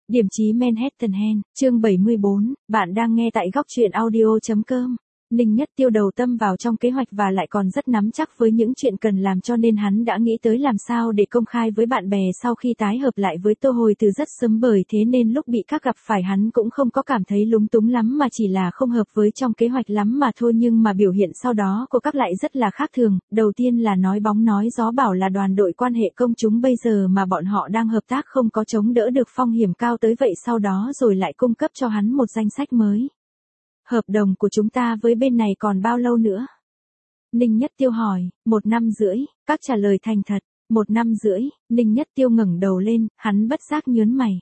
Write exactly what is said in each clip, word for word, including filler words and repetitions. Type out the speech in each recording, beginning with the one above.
Điểm chí Manhattan Hen, chương bảy mươi bốn, bạn đang nghe tại góc truyện audio.com. Ninh Nhất Tiêu đầu tâm vào trong kế hoạch và lại còn rất nắm chắc với những chuyện cần làm, cho nên hắn đã nghĩ tới làm sao để công khai với bạn bè sau khi tái hợp lại với Tô Hồi từ rất sớm, bởi thế nên lúc bị các gặp phải hắn cũng không có cảm thấy lúng túng lắm mà chỉ là không hợp với trong kế hoạch lắm mà thôi, nhưng mà biểu hiện sau đó của các lại rất là khác thường. Đầu tiên là nói bóng nói gió bảo là đoàn đội quan hệ công chúng bây giờ mà bọn họ đang hợp tác không có chống đỡ được phong hiểm cao tới vậy, sau đó rồi lại cung cấp cho hắn một danh sách mới. Hợp đồng của chúng ta với bên này còn bao lâu nữa? Ninh Nhất Tiêu hỏi. Một năm rưỡi, các trả lời thành thật. Một năm rưỡi, Ninh Nhất Tiêu ngẩng đầu lên, hắn bất giác nhớn mày.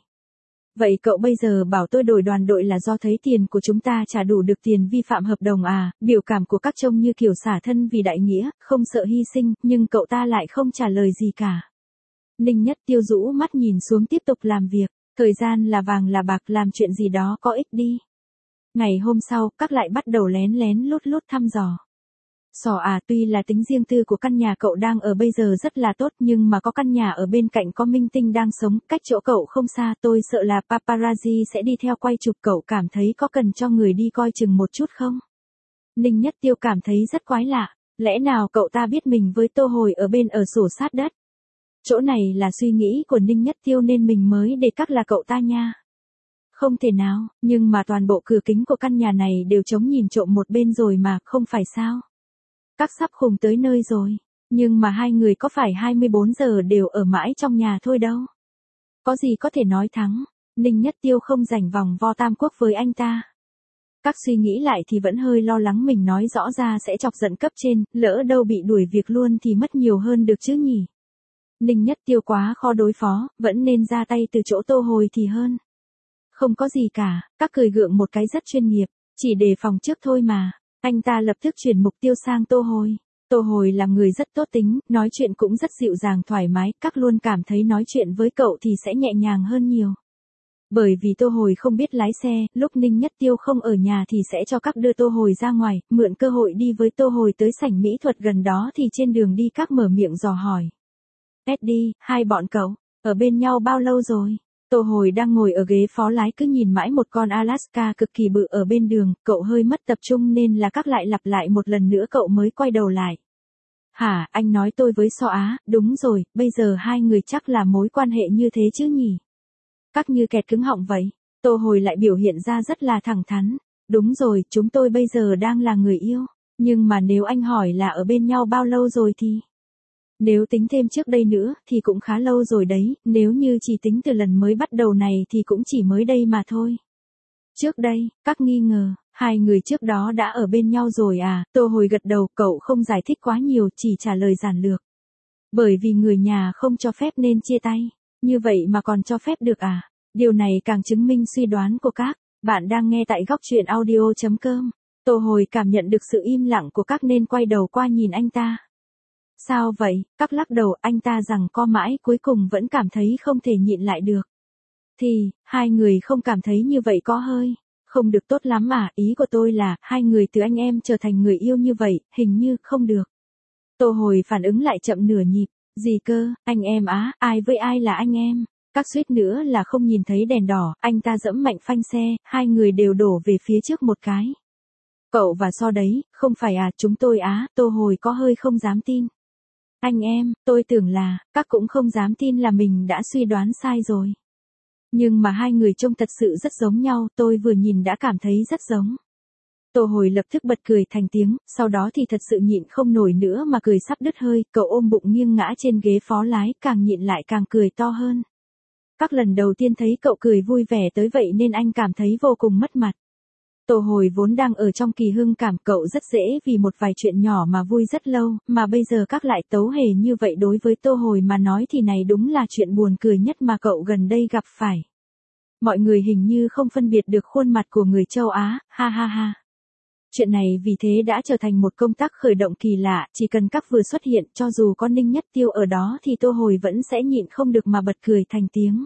Vậy cậu bây giờ bảo tôi đổi đoàn đội là do thấy tiền của chúng ta trả đủ được tiền vi phạm hợp đồng à? Biểu cảm của các trông như kiểu xả thân vì đại nghĩa, không sợ hy sinh, nhưng cậu ta lại không trả lời gì cả. Ninh Nhất Tiêu rũ mắt nhìn xuống tiếp tục làm việc. Thời gian là vàng là bạc, làm chuyện gì đó có ích đi. Ngày hôm sau, các lại bắt đầu lén lén lút lút thăm dò. Sò à, tuy là tính riêng tư của căn nhà cậu đang ở bây giờ rất là tốt, nhưng mà có căn nhà ở bên cạnh có minh tinh đang sống, cách chỗ cậu không xa, tôi sợ là paparazzi sẽ đi theo quay chụp, cậu cảm thấy có cần cho người đi coi chừng một chút không? Ninh Nhất Tiêu cảm thấy rất quái lạ, lẽ nào cậu ta biết mình với Tô Hồi ở bên ở sổ sát đất? Chỗ này là suy nghĩ của Ninh Nhất Tiêu nên mình mới để các là cậu ta nha. Không thể nào, nhưng mà toàn bộ cửa kính của căn nhà này đều chống nhìn trộm một bên rồi mà, không phải sao? Các sắp khùng tới nơi rồi, nhưng mà hai người có phải hai mươi bốn giờ đều ở mãi trong nhà thôi đâu. Có gì có thể nói thắng, Ninh Nhất Tiêu không rảnh vòng vo tam quốc với anh ta. Các suy nghĩ lại thì vẫn hơi lo lắng mình nói rõ ra sẽ chọc giận cấp trên, lỡ đâu bị đuổi việc luôn thì mất nhiều hơn được chứ nhỉ. Ninh Nhất Tiêu quá khó đối phó, vẫn nên ra tay từ chỗ Tô Hồi thì hơn. Không có gì cả, các cười gượng một cái rất chuyên nghiệp, chỉ đề phòng trước thôi mà. Anh ta lập tức chuyển mục tiêu sang Tô Hồi. Tô Hồi là người rất tốt tính, nói chuyện cũng rất dịu dàng thoải mái, các luôn cảm thấy nói chuyện với cậu thì sẽ nhẹ nhàng hơn nhiều. Bởi vì Tô Hồi không biết lái xe, lúc Ninh Nhất Tiêu không ở nhà thì sẽ cho các đưa Tô Hồi ra ngoài, mượn cơ hội đi với Tô Hồi tới sảnh mỹ thuật gần đó, thì trên đường đi các mở miệng dò hỏi. Eddie, hai bọn cậu, ở bên nhau bao lâu rồi? Tô Hồi đang ngồi ở ghế phó lái cứ nhìn mãi một con Alaska cực kỳ bự ở bên đường, cậu hơi mất tập trung nên là các lại lặp lại một lần nữa cậu mới quay đầu lại. Hả, anh nói tôi với So Á, đúng rồi, bây giờ hai người chắc là mối quan hệ như thế chứ nhỉ? Các như kẹt cứng họng vậy. Tô Hồi lại biểu hiện ra rất là thẳng thắn. Đúng rồi, chúng tôi bây giờ đang là người yêu, nhưng mà nếu anh hỏi là ở bên nhau bao lâu rồi thì... Nếu tính thêm trước đây nữa, thì cũng khá lâu rồi đấy, nếu như chỉ tính từ lần mới bắt đầu này thì cũng chỉ mới đây mà thôi. Trước đây, các nghi ngờ, hai người trước đó đã ở bên nhau rồi à? Tô Hồi gật đầu, cậu không giải thích quá nhiều, chỉ trả lời giản lược. Bởi vì người nhà không cho phép nên chia tay, như vậy mà còn cho phép được à? Điều này càng chứng minh suy đoán của các. Bạn đang nghe tại góc truyện audio.com. Tô Hồi cảm nhận được sự im lặng của các nên quay đầu qua nhìn anh ta. Sao vậy? Các lắc đầu, anh ta rằng co mãi cuối cùng vẫn cảm thấy không thể nhịn lại được. Thì, hai người không cảm thấy như vậy có hơi không được tốt lắm à? Ý của tôi là, hai người từ anh em trở thành người yêu như vậy, hình như không được. Tô Hồi phản ứng lại chậm nửa nhịp. Gì cơ, anh em á, ai với ai là anh em? Các suýt nữa là không nhìn thấy đèn đỏ, anh ta giẫm mạnh phanh xe, hai người đều đổ về phía trước một cái. Cậu và So đấy, không phải à? Chúng tôi á? Tô Hồi có hơi không dám tin. Anh em, tôi tưởng là, các cũng không dám tin là mình đã suy đoán sai rồi. Nhưng mà hai người trông thật sự rất giống nhau, tôi vừa nhìn đã cảm thấy rất giống. Tô Hồi lập tức bật cười thành tiếng, sau đó thì thật sự nhịn không nổi nữa mà cười sắp đứt hơi, cậu ôm bụng nghiêng ngã trên ghế phó lái, càng nhịn lại càng cười to hơn. Các lần đầu tiên thấy cậu cười vui vẻ tới vậy nên anh cảm thấy vô cùng mất mặt. Tô Hồi vốn đang ở trong kỳ hưng cảm, cậu rất dễ vì một vài chuyện nhỏ mà vui rất lâu, mà bây giờ các lại tấu hề như vậy đối với Tô Hồi mà nói thì này đúng là chuyện buồn cười nhất mà cậu gần đây gặp phải. Mọi người hình như không phân biệt được khuôn mặt của người châu Á, ha ha ha. Chuyện này vì thế đã trở thành một công tác khởi động kỳ lạ, chỉ cần các vừa xuất hiện cho dù có Ninh Nhất Tiêu ở đó thì Tô Hồi vẫn sẽ nhịn không được mà bật cười thành tiếng.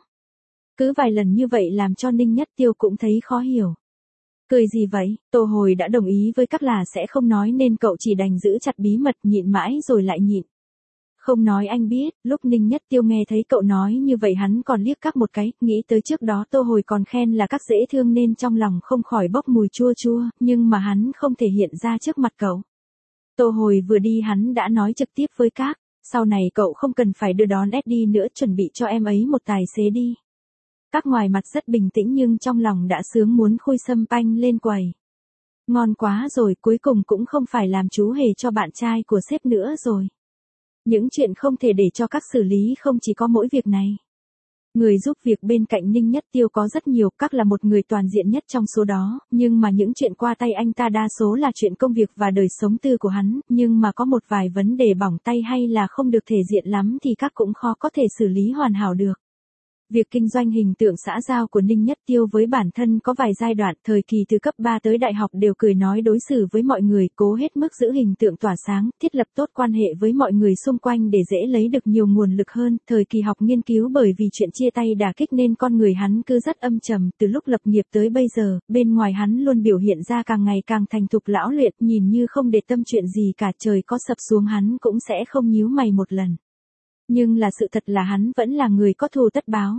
Cứ vài lần như vậy làm cho Ninh Nhất Tiêu cũng thấy khó hiểu. Cười gì vậy? Tô Hồi đã đồng ý với các là sẽ không nói nên cậu chỉ đành giữ chặt bí mật, nhịn mãi rồi lại nhịn. Không nói anh biết, lúc Ninh Nhất Tiêu nghe thấy cậu nói như vậy hắn còn liếc các một cái, nghĩ tới trước đó Tô Hồi còn khen là các dễ thương nên trong lòng không khỏi bốc mùi chua chua, nhưng mà hắn không thể hiện ra trước mặt cậu. Tô Hồi vừa đi hắn đã nói trực tiếp với các, sau này cậu không cần phải đưa đón Eddie nữa, chuẩn bị cho em ấy một tài xế đi. Các ngoài mặt rất bình tĩnh nhưng trong lòng đã sướng muốn khui sâm panh lên quầy. Ngon quá rồi, cuối cùng cũng không phải làm chú hề cho bạn trai của sếp nữa rồi. Những chuyện không thể để cho các xử lý không chỉ có mỗi việc này. Người giúp việc bên cạnh Ninh Nhất Tiêu có rất nhiều, các là một người toàn diện nhất trong số đó, nhưng mà những chuyện qua tay anh ta đa số là chuyện công việc và đời sống tư của hắn, nhưng mà có một vài vấn đề bỏng tay hay là không được thể diện lắm thì các cũng khó có thể xử lý hoàn hảo được. Việc kinh doanh hình tượng xã giao của Ninh Nhất Tiêu với bản thân có vài giai đoạn, thời kỳ từ cấp ba tới đại học đều cười nói đối xử với mọi người, cố hết mức giữ hình tượng tỏa sáng, thiết lập tốt quan hệ với mọi người xung quanh để dễ lấy được nhiều nguồn lực hơn. Thời kỳ học nghiên cứu bởi vì chuyện chia tay đả kích nên con người hắn cứ rất âm trầm, từ lúc lập nghiệp tới bây giờ, bên ngoài hắn luôn biểu hiện ra càng ngày càng thành thục lão luyện, nhìn như không để tâm chuyện gì cả, trời có sập xuống hắn cũng sẽ không nhíu mày một lần. Nhưng là sự thật là hắn vẫn là người có thù tất báo.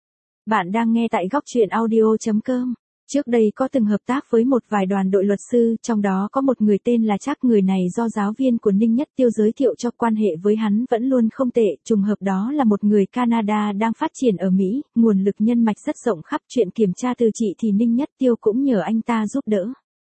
Bạn đang nghe tại góc truyện audio.com. Trước đây có từng hợp tác với một vài đoàn đội luật sư, trong đó có một người tên là Trác, người này do giáo viên của Ninh Nhất Tiêu giới thiệu cho, quan hệ với hắn vẫn luôn không tệ, trùng hợp đó là một người Canada đang phát triển ở Mỹ, nguồn lực nhân mạch rất rộng khắp, chuyện kiểm tra từ trị thì Ninh Nhất Tiêu cũng nhờ anh ta giúp đỡ.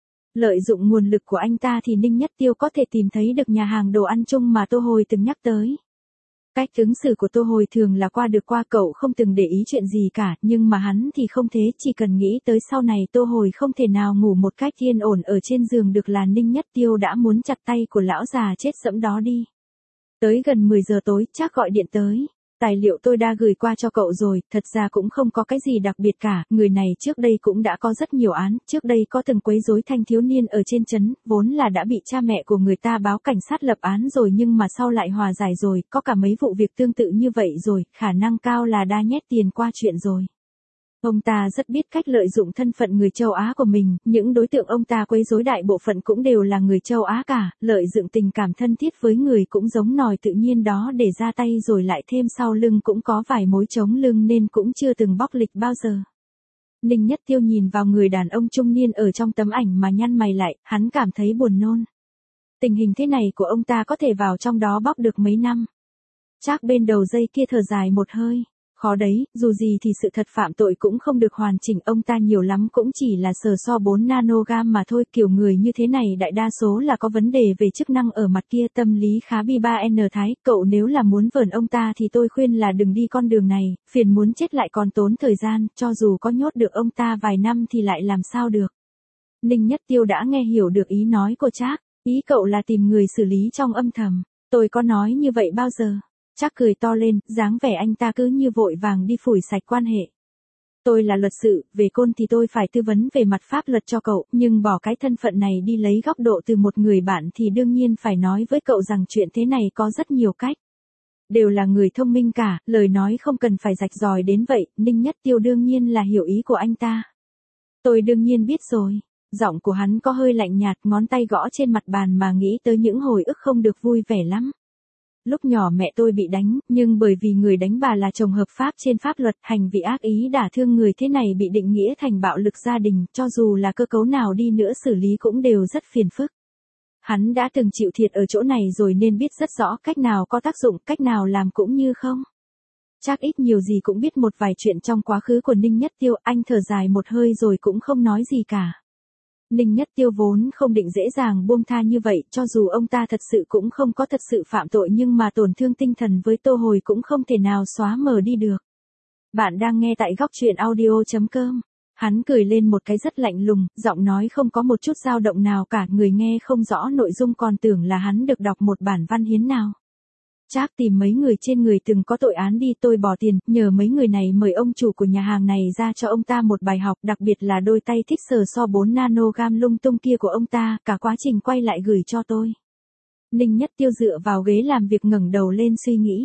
Lợi dụng nguồn lực của anh ta thì Ninh Nhất Tiêu có thể tìm thấy được nhà hàng đồ ăn chung mà Tô Hồi từng nhắc tới. Cách ứng xử của Tô Hồi thường là qua được qua, cậu không từng để ý chuyện gì cả, nhưng mà hắn thì không thế, chỉ cần nghĩ tới sau này Tô Hồi không thể nào ngủ một cách yên ổn ở trên giường được là Ninh Nhất Tiêu đã muốn chặt tay của lão già chết sẫm đó đi. Tới gần mười giờ tối, Trác gọi điện tới. Tài liệu tôi đã gửi qua cho cậu rồi, thật ra cũng không có cái gì đặc biệt cả, người này trước đây cũng đã có rất nhiều án, trước đây có từng quấy rối thanh thiếu niên ở trên trấn, vốn là đã bị cha mẹ của người ta báo cảnh sát lập án rồi nhưng mà sau lại hòa giải rồi, có cả mấy vụ việc tương tự như vậy rồi, khả năng cao là đã nhét tiền qua chuyện rồi. Ông ta rất biết cách lợi dụng thân phận người châu Á của mình, những đối tượng ông ta quấy rối đại bộ phận cũng đều là người châu Á cả, lợi dụng tình cảm thân thiết với người cũng giống nòi tự nhiên đó để ra tay rồi lại thêm sau lưng cũng có vài mối chống lưng nên cũng chưa từng bóc lịch bao giờ. Ninh Nhất Tiêu nhìn vào người đàn ông trung niên ở trong tấm ảnh mà nhăn mày lại, hắn cảm thấy buồn nôn. Tình hình thế này của ông ta có thể vào trong đó bóc được mấy năm. Trác bên đầu dây kia thở dài một hơi. Khó đấy, dù gì thì sự thật phạm tội cũng không được hoàn chỉnh, ông ta nhiều lắm cũng chỉ là sờ so bốn nanogam mà thôi, kiểu người như thế này đại đa số là có vấn đề về chức năng ở mặt kia, tâm lý khá bi ba n thái, cậu nếu là muốn vờn ông ta thì tôi khuyên là đừng đi con đường này, phiền muốn chết lại còn tốn thời gian, cho dù có nhốt được ông ta vài năm thì lại làm sao được. Ninh Nhất Tiêu đã nghe hiểu được ý nói của Trác, ý cậu là tìm người xử lý trong âm thầm, tôi có nói như vậy bao giờ. Trác cười to lên, dáng vẻ anh ta cứ như vội vàng đi phủi sạch quan hệ. Tôi là luật sự, về côn thì tôi phải tư vấn về mặt pháp luật cho cậu, nhưng bỏ cái thân phận này đi lấy góc độ từ một người bạn thì đương nhiên phải nói với cậu rằng chuyện thế này có rất nhiều cách. Đều là người thông minh cả, lời nói không cần phải rạch ròi đến vậy, Ninh Nhất Tiêu đương nhiên là hiểu ý của anh ta. Tôi đương nhiên biết rồi. Giọng của hắn có hơi lạnh nhạt, ngón tay gõ trên mặt bàn mà nghĩ tới những hồi ức không được vui vẻ lắm. Lúc nhỏ mẹ tôi bị đánh, nhưng bởi vì người đánh bà là chồng hợp pháp trên pháp luật, hành vi ác ý đả thương người thế này bị định nghĩa thành bạo lực gia đình, cho dù là cơ cấu nào đi nữa xử lý cũng đều rất phiền phức. Hắn đã từng chịu thiệt ở chỗ này rồi nên biết rất rõ cách nào có tác dụng, cách nào làm cũng như không. Chắc ít nhiều gì cũng biết một vài chuyện trong quá khứ của Ninh Nhất Tiêu, anh thở dài một hơi rồi cũng không nói gì cả. Ninh Nhất Tiêu vốn không định dễ dàng buông tha như vậy, cho dù ông ta thật sự cũng không có thật sự phạm tội nhưng mà tổn thương tinh thần với Tô Hồi cũng không thể nào xóa mờ đi được. Bạn đang nghe tại góc truyện audio.com. Hắn cười lên một cái rất lạnh lùng, giọng nói không có một chút dao động nào cả, người nghe không rõ nội dung còn tưởng là hắn được đọc một bản văn hiến nào. Trác tìm mấy người trên người từng có tội án đi, tôi bỏ tiền, nhờ mấy người này mời ông chủ của nhà hàng này ra cho ông ta một bài học, đặc biệt là đôi tay thích sờ so bốn nanogam lung tung kia của ông ta, cả quá trình quay lại gửi cho tôi. Ninh Nhất Tiêu dựa vào ghế làm việc ngẩng đầu lên suy nghĩ.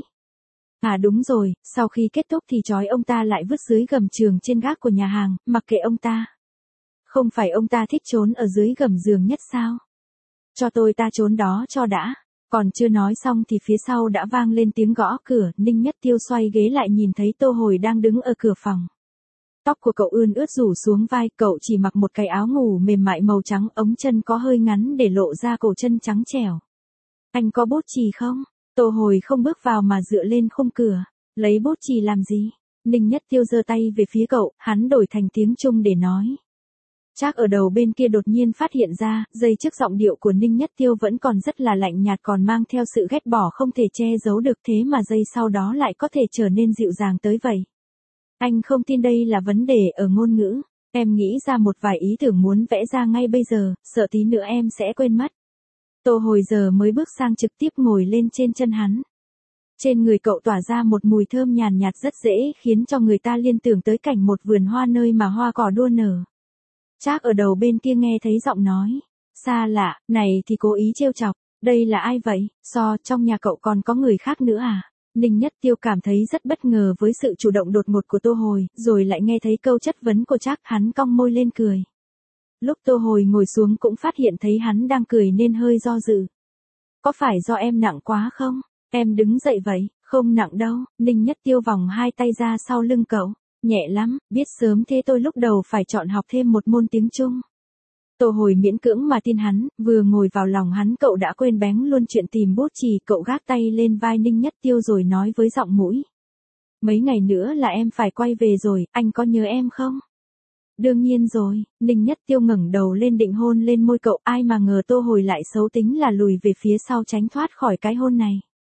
À đúng rồi, sau khi kết thúc thì trói ông ta lại vứt dưới gầm giường trên gác của nhà hàng, mặc kệ ông ta. Không phải ông ta thích trốn ở dưới gầm giường nhất sao? Cho tôi ta trốn đó cho đã. Còn chưa nói xong thì phía sau đã vang lên tiếng gõ cửa, Ninh Nhất Tiêu xoay ghế lại nhìn thấy Tô Hồi đang đứng ở cửa phòng. Tóc của cậu ươn ướt rủ xuống vai, cậu chỉ mặc một cái áo ngủ mềm mại màu trắng, ống chân có hơi ngắn để lộ ra cổ chân trắng trẻo. Anh có bút chì không? Tô Hồi không bước vào mà dựa lên khung cửa. Lấy bút chì làm gì? Ninh Nhất Tiêu giơ tay về phía cậu, hắn đổi thành tiếng Trung để nói. Trác ở đầu bên kia đột nhiên phát hiện ra, giây trước giọng điệu của Ninh Nhất Tiêu vẫn còn rất là lạnh nhạt, còn mang theo sự ghét bỏ không thể che giấu được, thế mà giây sau đó lại có thể trở nên dịu dàng tới vậy. Anh không tin đây là vấn đề ở ngôn ngữ, em nghĩ ra một vài ý tưởng muốn vẽ ra ngay bây giờ, sợ tí nữa em sẽ quên mất. Tô Hồi giờ mới bước sang trực tiếp ngồi lên trên chân hắn. Trên người cậu tỏa ra một mùi thơm nhàn nhạt rất dễ khiến cho người ta liên tưởng tới cảnh một vườn hoa nơi mà hoa cỏ đua nở. Trác ở đầu bên kia nghe thấy giọng nói, xa lạ, này thì cố ý trêu chọc, đây là ai vậy, So, trong nhà cậu còn có người khác nữa à? Ninh Nhất Tiêu cảm thấy rất bất ngờ với sự chủ động đột ngột của Tô Hồi, rồi lại nghe thấy câu chất vấn của Trác, hắn cong môi lên cười. Lúc Tô Hồi ngồi xuống cũng phát hiện thấy hắn đang cười nên hơi do dự. Có phải do em nặng quá không? Em đứng dậy vậy, không nặng đâu. Ninh Nhất Tiêu vòng hai tay ra sau lưng cậu. Nhẹ lắm, biết sớm thế tôi lúc đầu phải chọn học thêm một môn tiếng Trung. Tô Hồi miễn cưỡng mà tin hắn, vừa ngồi vào lòng hắn cậu đã quên bén luôn chuyện tìm bút chì, cậu gác tay lên vai Ninh Nhất Tiêu rồi nói với giọng mũi. Mấy ngày nữa là em phải quay về rồi, anh có nhớ em không? Đương nhiên rồi, Ninh Nhất Tiêu ngẩng đầu lên định hôn lên môi cậu, ai mà ngờ Tô Hồi lại xấu tính là lùi về phía sau tránh thoát khỏi cái hôn này.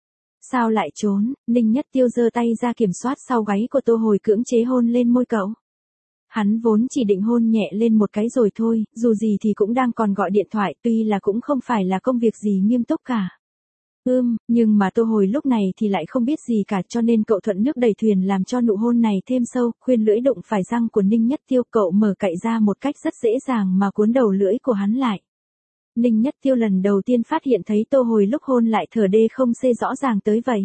Sao lại trốn? Ninh Nhất Tiêu giơ tay ra kiểm soát sau gáy của Tô Hồi, cưỡng chế hôn lên môi cậu. Hắn vốn chỉ định hôn nhẹ lên một cái rồi thôi, dù gì thì cũng đang còn gọi điện thoại, tuy là cũng không phải là công việc gì nghiêm túc cả. Ưm, nhưng mà Tô Hồi lúc này thì lại không biết gì cả, cho nên cậu thuận nước đẩy thuyền làm cho nụ hôn này thêm sâu, khuyên lưỡi đụng phải răng của Ninh Nhất Tiêu, cậu mở cậy ra một cách rất dễ dàng mà cuốn đầu lưỡi của hắn lại. Ninh Nhất Tiêu lần đầu tiên phát hiện thấy Tô Hồi lúc hôn lại thở đê không xê rõ ràng tới vậy.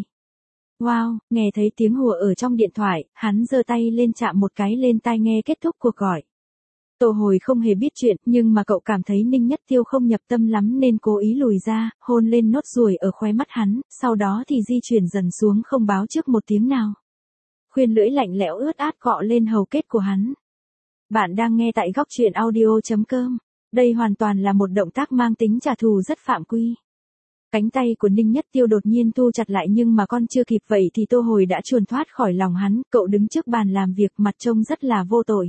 Wow, nghe thấy tiếng hùa ở trong điện thoại, hắn giơ tay lên chạm một cái lên tai nghe kết thúc cuộc gọi. Tô Hồi không hề biết chuyện, nhưng mà cậu cảm thấy Ninh Nhất Tiêu không nhập tâm lắm nên cố ý lùi ra, hôn lên nốt ruồi ở khóe mắt hắn, sau đó thì di chuyển dần xuống không báo trước một tiếng nào. Khuyên lưỡi lạnh lẽo ướt át cọ lên hầu kết của hắn. Bạn đang nghe tại góc truyện audio chấm com. Đây hoàn toàn là một động tác mang tính trả thù rất phạm quy. Cánh tay của Ninh Nhất Tiêu đột nhiên thu chặt lại, nhưng mà con chưa kịp vậy thì Tô Hồi đã chuồn thoát khỏi lòng hắn, cậu đứng trước bàn làm việc mặt trông rất là vô tội.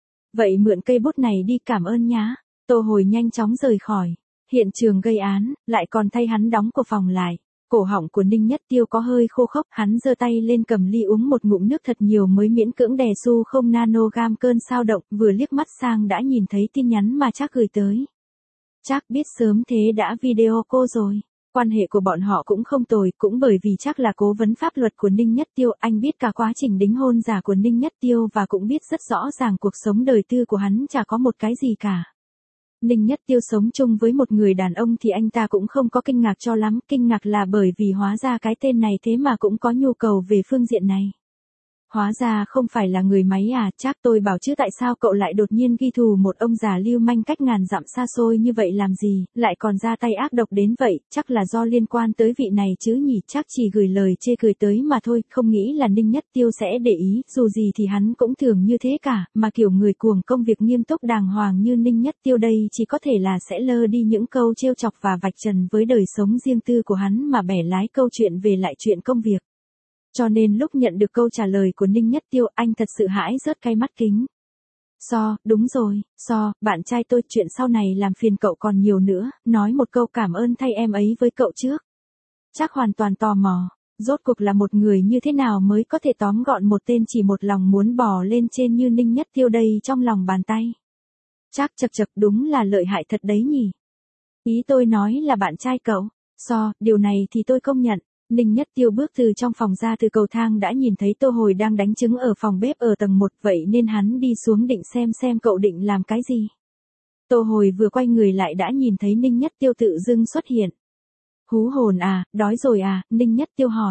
Vậy mượn cây bút này đi, cảm ơn nhá. Tô Hồi nhanh chóng rời khỏi hiện trường gây án, lại còn thay hắn đóng cửa phòng lại. Cổ họng của Ninh Nhất Tiêu có hơi khô khốc, hắn giơ tay lên cầm ly uống một ngụm nước thật nhiều mới miễn cưỡng đè su không nanogam cơn sao động, vừa liếc mắt sang đã nhìn thấy tin nhắn mà Trác gửi tới. Trác biết sớm thế đã video cô rồi. Quan hệ của bọn họ cũng không tồi, cũng bởi vì Trác là cố vấn pháp luật của Ninh Nhất Tiêu, anh biết cả quá trình đính hôn giả của Ninh Nhất Tiêu và cũng biết rất rõ ràng cuộc sống đời tư của hắn chả có một cái gì cả. Ninh Nhất Tiêu sống chung với một người đàn ông thì anh ta cũng không có kinh ngạc cho lắm, kinh ngạc là bởi vì hóa ra cái tên này thế mà cũng có nhu cầu về phương diện này. Hóa ra không phải là người máy à, Trác, tôi bảo chứ tại sao cậu lại đột nhiên ghi thù một ông già lưu manh cách ngàn dặm xa xôi như vậy làm gì, lại còn ra tay ác độc đến vậy, chắc là do liên quan tới vị này chứ nhỉ. Trác chỉ gửi lời chê cười tới mà thôi, không nghĩ là Ninh Nhất Tiêu sẽ để ý, dù gì thì hắn cũng thường như thế cả, mà kiểu người cuồng công việc nghiêm túc đàng hoàng như Ninh Nhất Tiêu đây chỉ có thể là sẽ lơ đi những câu trêu chọc và vạch trần với đời sống riêng tư của hắn mà bẻ lái câu chuyện về lại chuyện công việc. Cho nên lúc nhận được câu trả lời của Ninh Nhất Tiêu, anh thật sự hãi rớt cái mắt kính. So, đúng rồi, So, bạn trai tôi, chuyện sau này làm phiền cậu còn nhiều nữa, nói một câu cảm ơn thay em ấy với cậu trước. Trác hoàn toàn tò mò, rốt cuộc là một người như thế nào mới có thể tóm gọn một tên chỉ một lòng muốn bò lên trên như Ninh Nhất Tiêu đây trong lòng bàn tay. Trác chật chật, đúng là lợi hại thật đấy nhỉ. Ý tôi nói là bạn trai cậu. So, điều này thì tôi công nhận. Ninh Nhất Tiêu bước từ trong phòng ra từ cầu thang đã nhìn thấy Tô Hồi đang đánh trứng ở phòng bếp ở tầng một, vậy nên hắn đi xuống định xem xem cậu định làm cái gì. Tô Hồi vừa quay người lại đã nhìn thấy Ninh Nhất Tiêu tự dưng xuất hiện. Hú hồn à, đói rồi à, Ninh Nhất Tiêu hỏi.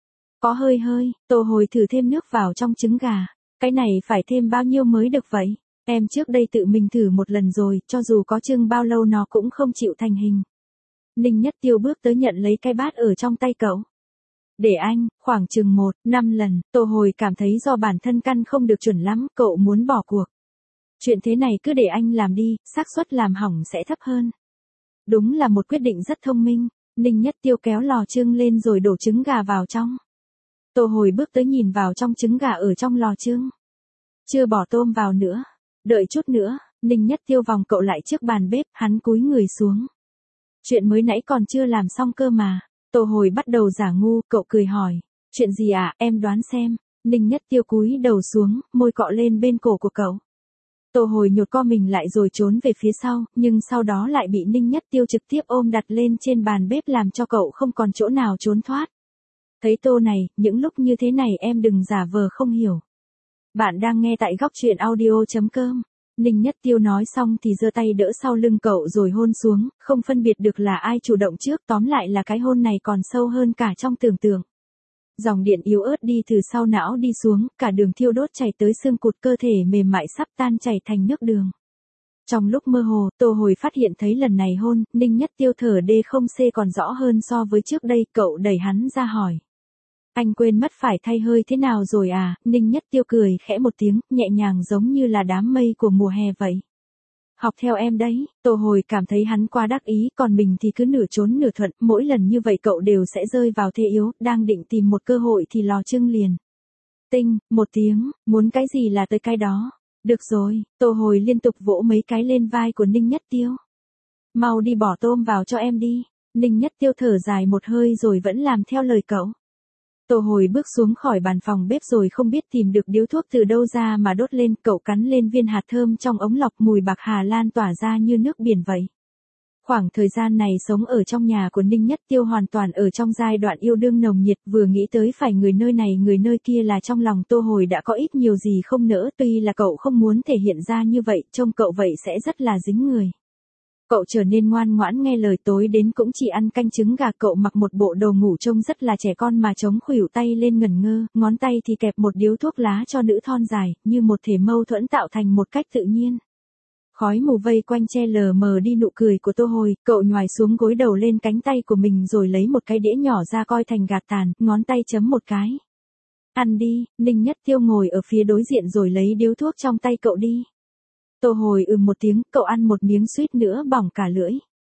Có hơi hơi, Tô Hồi thử thêm nước vào trong trứng gà. Cái này phải thêm bao nhiêu mới được vậy? Em trước đây tự mình thử một lần rồi, cho dù có chưng bao lâu nó cũng không chịu thành hình. Ninh Nhất Tiêu bước tới nhận lấy cái bát ở trong tay cậu. Để anh, khoảng chừng một, năm lần, Tô Hồi cảm thấy do bản thân căn không được chuẩn lắm, cậu muốn bỏ cuộc. Chuyện thế này cứ để anh làm đi, xác suất làm hỏng sẽ thấp hơn. Đúng là một quyết định rất thông minh. Ninh Nhất Tiêu kéo lò chưng lên rồi đổ trứng gà vào trong. Tô Hồi bước tới nhìn vào trong trứng gà ở trong lò chưng. Chưa bỏ tôm vào nữa. Đợi chút nữa, Ninh Nhất Tiêu vòng cậu lại trước bàn bếp, hắn cúi người xuống. Chuyện mới nãy còn chưa làm xong cơ mà. Tô Hồi bắt đầu giả ngu, cậu cười hỏi. Chuyện gì ạ, à? Em đoán xem. Ninh Nhất Tiêu cúi đầu xuống, môi cọ lên bên cổ của cậu. Tô Hồi nhột co mình lại rồi trốn về phía sau, nhưng sau đó lại bị Ninh Nhất Tiêu trực tiếp ôm đặt lên trên bàn bếp làm cho cậu không còn chỗ nào trốn thoát. Thấy Tô này, những lúc như thế này em đừng giả vờ không hiểu. Bạn đang nghe tại góc truyện audio chấm com. Ninh Nhất Tiêu nói xong thì giơ tay đỡ sau lưng cậu rồi hôn xuống, không phân biệt được là ai chủ động trước, tóm lại là cái hôn này còn sâu hơn cả trong tưởng tượng. Dòng điện yếu ớt đi từ sau não đi xuống, cả đường thiêu đốt chảy tới xương cụt, cơ thể mềm mại sắp tan chảy thành nước đường. Trong lúc mơ hồ, Tô Hồi phát hiện thấy lần này hôn, Ninh Nhất Tiêu thở đê không xê còn rõ hơn so với trước đây, cậu đẩy hắn ra hỏi. Anh quên mất phải thay hơi thế nào rồi à? Ninh Nhất Tiêu cười khẽ một tiếng, nhẹ nhàng giống như là đám mây của mùa hè vậy. Học theo em đấy. Tô Hồi cảm thấy hắn quá đắc ý, còn mình thì cứ nửa trốn nửa thuận, mỗi lần như vậy cậu đều sẽ rơi vào thế yếu, đang định tìm một cơ hội thì lò chưng liền. Tinh, một tiếng, muốn cái gì là tới cái đó. Được rồi, Tô Hồi liên tục vỗ mấy cái lên vai của Ninh Nhất Tiêu. Mau đi bỏ tôm vào cho em đi. Ninh Nhất Tiêu thở dài một hơi rồi vẫn làm theo lời cậu. Tô Hồi bước xuống khỏi bàn phòng bếp rồi không biết tìm được điếu thuốc từ đâu ra mà đốt lên, cậu cắn lên viên hạt thơm trong ống lọc, mùi bạc hà lan tỏa ra như nước biển vậy. Khoảng thời gian này sống ở trong nhà của Ninh Nhất Tiêu hoàn toàn ở trong giai đoạn yêu đương nồng nhiệt, vừa nghĩ tới phải người nơi này người nơi kia là trong lòng Tô Hồi đã có ít nhiều gì không nỡ, tuy là cậu không muốn thể hiện ra như vậy, trông cậu vậy sẽ rất là dính người. Cậu trở nên ngoan ngoãn nghe lời, tối đến cũng chỉ ăn canh trứng gà, cậu mặc một bộ đồ ngủ trông rất là trẻ con mà chống khuỷu tay lên ngẩn ngơ, ngón tay thì kẹp một điếu thuốc lá cho nữ thon dài, như một thể mâu thuẫn tạo thành một cách tự nhiên. Khói mù vây quanh che lờ mờ đi nụ cười của Tô Hồi, cậu nhoài xuống gối đầu lên cánh tay của mình rồi lấy một cái đĩa nhỏ ra coi thành gạt tàn, ngón tay chấm một cái. Ăn đi. Ninh Nhất Tiêu ngồi ở phía đối diện rồi lấy điếu thuốc trong tay cậu đi. Tô Hồi ừm một tiếng, cậu ăn một miếng suýt nữa bỏng cả lưỡi.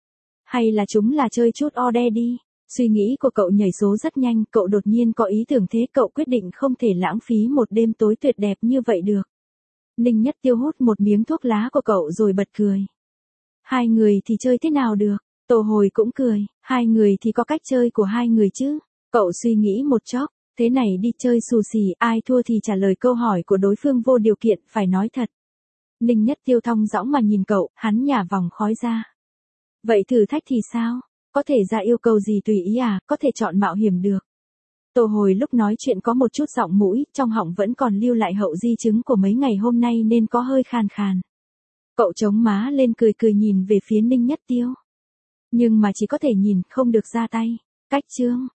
Hay là chúng là chơi chút o đe đi. Suy nghĩ của cậu nhảy số rất nhanh, cậu đột nhiên có ý tưởng thế, cậu quyết định không thể lãng phí một đêm tối tuyệt đẹp như vậy được. Ninh Nhất Tiêu hút một miếng thuốc lá của cậu rồi bật cười. Hai người thì chơi thế nào được? Tô Hồi cũng cười, hai người thì có cách chơi của hai người chứ. Cậu suy nghĩ một chốc, thế này đi, chơi xù xì, ai thua thì trả lời câu hỏi của đối phương vô điều kiện, phải nói thật. Ninh Nhất Tiêu thong dõng mà nhìn cậu, hắn nhả vòng khói ra. Vậy thử thách thì sao? Có thể ra yêu cầu gì tùy ý à, có thể chọn mạo hiểm được. Tô Hồi lúc nói chuyện có một chút giọng mũi, trong họng vẫn còn lưu lại hậu di chứng của mấy ngày hôm nay nên có hơi khàn khàn. Cậu chống má lên cười cười nhìn về phía Ninh Nhất Tiêu. Nhưng mà chỉ có thể nhìn, không được ra tay. Cách chương,